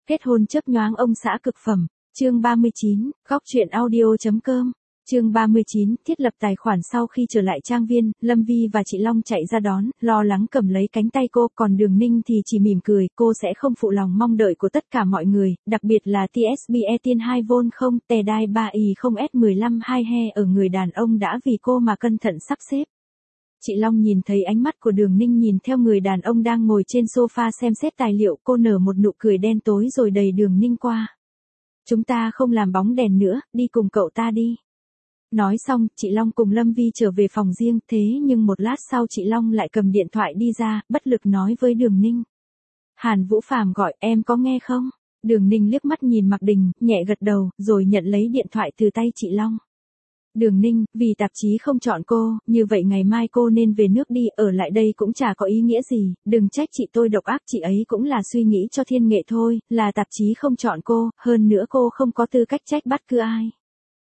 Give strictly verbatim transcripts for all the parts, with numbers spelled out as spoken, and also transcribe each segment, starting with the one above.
Kết hôn chớp nhoáng ông xã cực phẩm, chương ba mươi chín, góc truyện audio chấm com. Chương ba mươi chín, thiết lập tài khoản. Sau khi trở lại trang viên, Lâm Vi và chị Long chạy ra đón, lo lắng cầm lấy cánh tay cô, còn Đường Ninh thì chỉ mỉm cười, cô sẽ không phụ lòng mong đợi của tất cả mọi người, đặc biệt là tê ét bê e tiên hai vôn không, tè đai ba y không S mười lăm hai he ở người đàn ông đã vì cô mà cẩn thận sắp xếp. Chị Long nhìn thấy ánh mắt của Đường Ninh nhìn theo người đàn ông đang ngồi trên sofa xem xét tài liệu, cô nở một nụ cười đen tối rồi đẩy Đường Ninh qua. Chúng ta không làm bóng đèn nữa, đi cùng cậu ta đi. Nói xong, chị Long cùng Lâm Vi trở về phòng riêng, thế nhưng một lát sau chị Long lại cầm điện thoại đi ra, bất lực nói với Đường Ninh. Hàn Vũ Phàm gọi, em có nghe không? Đường Ninh liếc mắt nhìn Mạc Đình, nhẹ gật đầu, rồi nhận lấy điện thoại từ tay chị Long. Đường Ninh, vì tạp chí không chọn cô, như vậy ngày mai cô nên về nước đi, ở lại đây cũng chả có ý nghĩa gì, đừng trách chị tôi độc ác, chị ấy cũng là suy nghĩ cho thiên nghệ thôi, là tạp chí không chọn cô, hơn nữa cô không có tư cách trách bất cứ ai.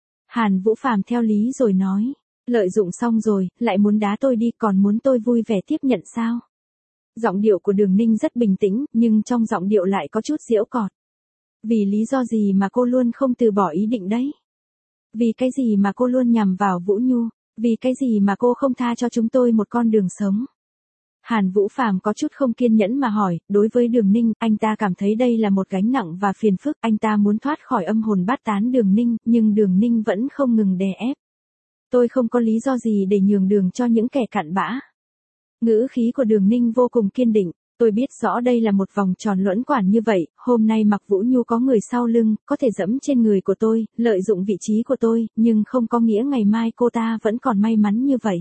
Hàn Vũ Phàm theo lý rồi nói, lợi dụng xong rồi, lại muốn đá tôi đi, còn muốn tôi vui vẻ tiếp nhận sao? Giọng điệu của Đường Ninh rất bình tĩnh, nhưng trong giọng điệu lại có chút giễu cợt. Vì lý do gì mà cô luôn không từ bỏ ý định đấy? Vì cái gì mà cô luôn nhằm vào Vũ Nhu? Vì cái gì mà cô không tha cho chúng tôi một con đường sống? Hàn Vũ Phàm có chút không kiên nhẫn mà hỏi, đối với Đường Ninh, anh ta cảm thấy đây là một gánh nặng và phiền phức, anh ta muốn thoát khỏi âm hồn bát tán Đường Ninh, nhưng Đường Ninh vẫn không ngừng đè ép. Tôi không có lý do gì để nhường đường cho những kẻ cặn bã. Ngữ khí của Đường Ninh vô cùng kiên định. Tôi biết rõ đây là một vòng tròn luẩn quẩn như vậy, hôm nay mặc Vũ Nhu có người sau lưng, có thể dẫm trên người của tôi, lợi dụng vị trí của tôi, nhưng không có nghĩa ngày mai cô ta vẫn còn may mắn như vậy.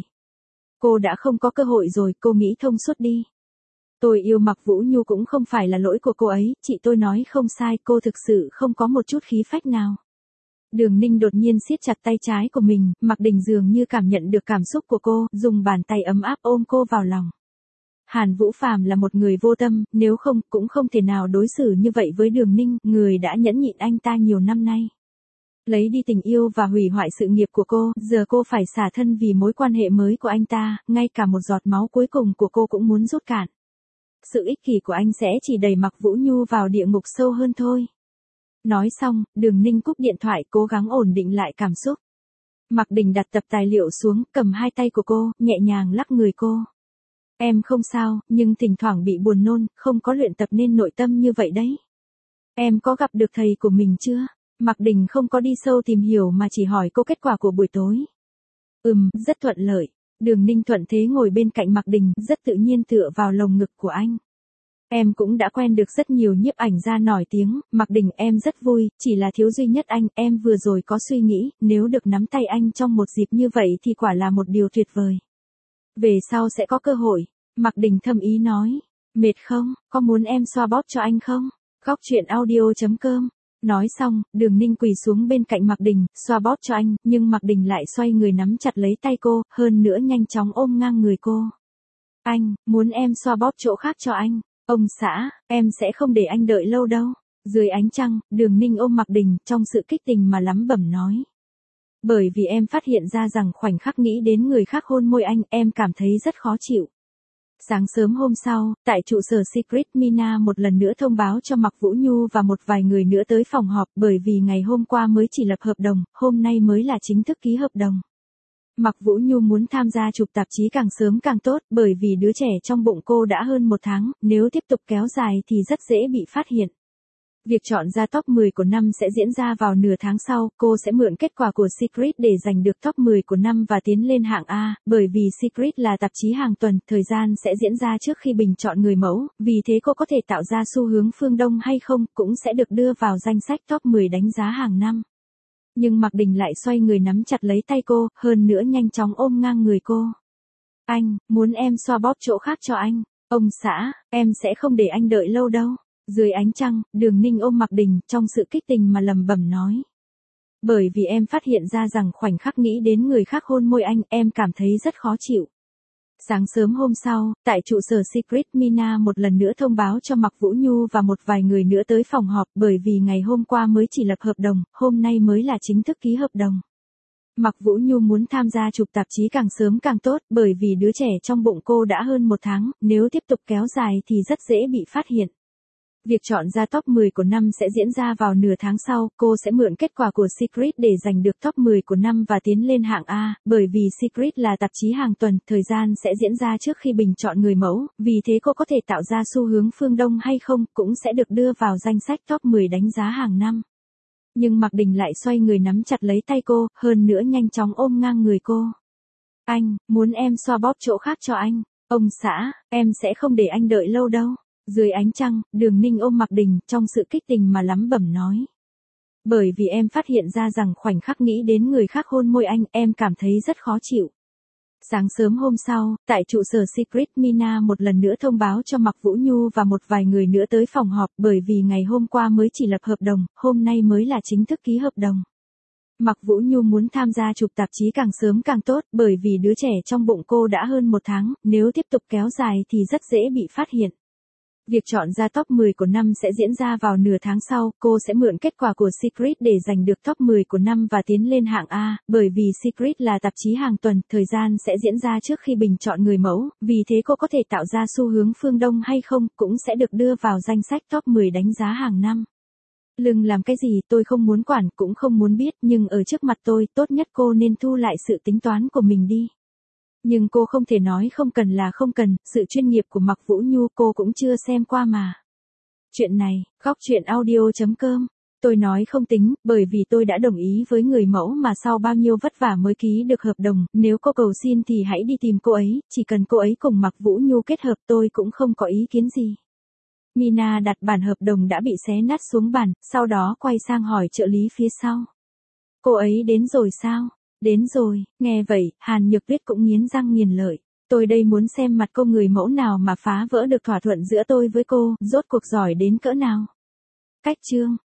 Cô đã không có cơ hội rồi, cô nghĩ thông suốt đi. Tôi yêu mặc Vũ Nhu cũng không phải là lỗi của cô ấy, chị tôi nói không sai, cô thực sự không có một chút khí phách nào. Đường Ninh đột nhiên siết chặt tay trái của mình, Mạc Đình dường như cảm nhận được cảm xúc của cô, dùng bàn tay ấm áp ôm cô vào lòng. Hàn Vũ Phàm là một người vô tâm, nếu không, cũng không thể nào đối xử như vậy với Đường Ninh, người đã nhẫn nhịn anh ta nhiều năm nay. Lấy đi tình yêu và hủy hoại sự nghiệp của cô, giờ cô phải xả thân vì mối quan hệ mới của anh ta, ngay cả một giọt máu cuối cùng của cô cũng muốn rút cạn. Sự ích kỷ của anh sẽ chỉ đẩy mặc Vũ Nhu vào địa ngục sâu hơn thôi. Nói xong, Đường Ninh cúp điện thoại, cố gắng ổn định lại cảm xúc. Mạc Đình đặt tập tài liệu xuống, cầm hai tay của cô, nhẹ nhàng lắc người cô. Em không sao, nhưng thỉnh thoảng bị buồn nôn, không có luyện tập nên nội tâm như vậy đấy. Em có gặp được thầy của mình chưa? Mạc Đình không có đi sâu tìm hiểu mà chỉ hỏi cô kết quả của buổi tối. Ừm, rất thuận lợi. Đường Ninh thuận thế ngồi bên cạnh Mạc Đình, rất tự nhiên tựa vào lồng ngực của anh. Em cũng đã quen được rất nhiều nhiếp ảnh gia nổi tiếng, Mạc Đình em rất vui, chỉ là thiếu duy nhất anh, em vừa rồi có suy nghĩ, nếu được nắm tay anh trong một dịp như vậy thì quả là một điều tuyệt vời. Về sau sẽ có cơ hội, Mạc Đình thầm ý nói, mệt không, có muốn em xoa bóp cho anh không? Góc truyện audio chấm com. Nói xong, Đường Ninh quỳ xuống bên cạnh Mạc Đình, xoa bóp cho anh, nhưng Mạc Đình lại xoay người nắm chặt lấy tay cô, hơn nữa nhanh chóng ôm ngang người cô. Anh, muốn em xoa bóp chỗ khác cho anh. Ông xã, em sẽ không để anh đợi lâu đâu. Dưới ánh trăng, Đường Ninh ôm Mạc Đình, trong sự kích tình mà lắm bẩm nói. Bởi vì em phát hiện ra rằng khoảnh khắc nghĩ đến người khác hôn môi anh, em cảm thấy rất khó chịu. Sáng sớm hôm sau, tại trụ sở Secret Mina một lần nữa thông báo cho Mạc Vũ Nhu và một vài người nữa tới phòng họp, bởi vì ngày hôm qua mới chỉ lập hợp đồng, hôm nay mới là chính thức ký hợp đồng. Mạc Vũ Nhu muốn tham gia chụp tạp chí càng sớm càng tốt, bởi vì đứa trẻ trong bụng cô đã hơn một tháng, nếu tiếp tục kéo dài thì rất dễ bị phát hiện. Việc chọn ra top mười của năm sẽ diễn ra vào nửa tháng sau, cô sẽ mượn kết quả của Secret để giành được top mười của năm và tiến lên hạng A, bởi vì Secret là tạp chí hàng tuần, thời gian sẽ diễn ra trước khi bình chọn người mẫu, vì thế cô có thể tạo ra xu hướng phương Đông hay không, cũng sẽ được đưa vào danh sách top mười đánh giá hàng năm. Nhưng Mạc Đình lại xoay người nắm chặt lấy tay cô, hơn nữa nhanh chóng ôm ngang người cô. Anh, muốn em xoa bóp chỗ khác cho anh. Ông xã, em sẽ không để anh đợi lâu đâu. Dưới ánh trăng, Đường Ninh ôm Mạc Đình, trong sự kích tình mà lẩm bẩm nói. Bởi vì em phát hiện ra rằng khoảnh khắc nghĩ đến người khác hôn môi anh, em cảm thấy rất khó chịu. Sáng sớm hôm sau, tại trụ sở Secret Mina một lần nữa thông báo cho Mạc Vũ Nhu và một vài người nữa tới phòng họp, bởi vì ngày hôm qua mới chỉ lập hợp đồng, hôm nay mới là chính thức ký hợp đồng. Mạc Vũ Nhu muốn tham gia chụp tạp chí càng sớm càng tốt, bởi vì đứa trẻ trong bụng cô đã hơn một tháng, nếu tiếp tục kéo dài thì rất dễ bị phát hiện. Việc chọn ra top mười của năm sẽ diễn ra vào nửa tháng sau, cô sẽ mượn kết quả của Secret để giành được top mười của năm và tiến lên hạng A, bởi vì Secret là tạp chí hàng tuần, thời gian sẽ diễn ra trước khi bình chọn người mẫu, vì thế cô có thể tạo ra xu hướng phương Đông hay không, cũng sẽ được đưa vào danh sách top mười đánh giá hàng năm. Nhưng Mạc Đình lại xoay người nắm chặt lấy tay cô, hơn nữa nhanh chóng ôm ngang người cô. Anh, muốn em xoa bóp chỗ khác cho anh. Ông xã, em sẽ không để anh đợi lâu đâu. Dưới ánh trăng, Đường Ninh ôm Mạc Đình, trong sự kích tình mà lắm bẩm nói. Bởi vì em phát hiện ra rằng khoảnh khắc nghĩ đến người khác hôn môi anh, em cảm thấy rất khó chịu. Sáng sớm hôm sau, tại trụ sở Secret, Mina một lần nữa thông báo cho Mạc Vũ Nhu và một vài người nữa tới phòng họp, bởi vì ngày hôm qua mới chỉ lập hợp đồng, hôm nay mới là chính thức ký hợp đồng. Mạc Vũ Nhu muốn tham gia chụp tạp chí càng sớm càng tốt, bởi vì đứa trẻ trong bụng cô đã hơn một tháng, nếu tiếp tục kéo dài thì rất dễ bị phát hiện. Việc chọn ra top mười của năm sẽ diễn ra vào nửa tháng sau, cô sẽ mượn kết quả của Secret để giành được top mười của năm và tiến lên hạng A, bởi vì Secret là tạp chí hàng tuần, thời gian sẽ diễn ra trước khi bình chọn người mẫu, vì thế cô có thể tạo ra xu hướng phương Đông hay không, cũng sẽ được đưa vào danh sách top mười đánh giá hàng năm. Lưng làm cái gì tôi không muốn quản, cũng không muốn biết, nhưng ở trước mặt tôi, tốt nhất cô nên thu lại sự tính toán của mình đi. Nhưng cô không thể nói không cần là không cần, sự chuyên nghiệp của Mạc Vũ Nhu cô cũng chưa xem qua mà. Chuyện này, góc chuyện audio chấm com. Tôi nói không tính, bởi vì tôi đã đồng ý với người mẫu mà sau bao nhiêu vất vả mới ký được hợp đồng, nếu cô cầu xin thì hãy đi tìm cô ấy, chỉ cần cô ấy cùng Mạc Vũ Nhu kết hợp tôi cũng không có ý kiến gì. Mina đặt bản hợp đồng đã bị xé nát xuống bàn, sau đó quay sang hỏi trợ lý phía sau. Cô ấy đến rồi sao? Đến rồi, nghe vậy, Hàn Nhược Tuyết cũng nghiến răng nghiến lợi. Tôi đây muốn xem mặt cô người mẫu nào mà phá vỡ được thỏa thuận giữa tôi với cô, rốt cuộc giỏi đến cỡ nào. Cách chương.